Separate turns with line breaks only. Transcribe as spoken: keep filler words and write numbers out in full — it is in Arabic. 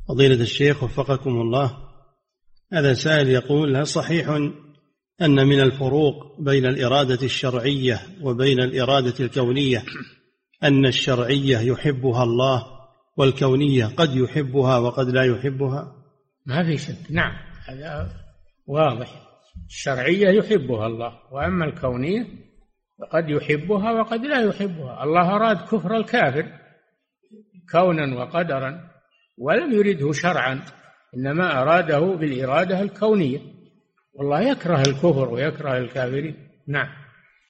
فضيلة الشيخ وفقكم الله، هذا سائل يقول: هل صحيح أن من الفروق بين الإرادة الشرعية وبين الإرادة الكونية أن الشرعية يحبها الله والكونية قد يحبها وقد لا يحبها؟
ما في شك، نعم، هذا واضح. الشرعية يحبها الله، وأما الكونية فقد يحبها وقد لا يحبها. الله أراد كفر الكافر كونا وقدرا ولم يرده شرعا، إنما أراده بالإرادة الكونية، والله يكره الكفر ويكره الكافرين. نعم.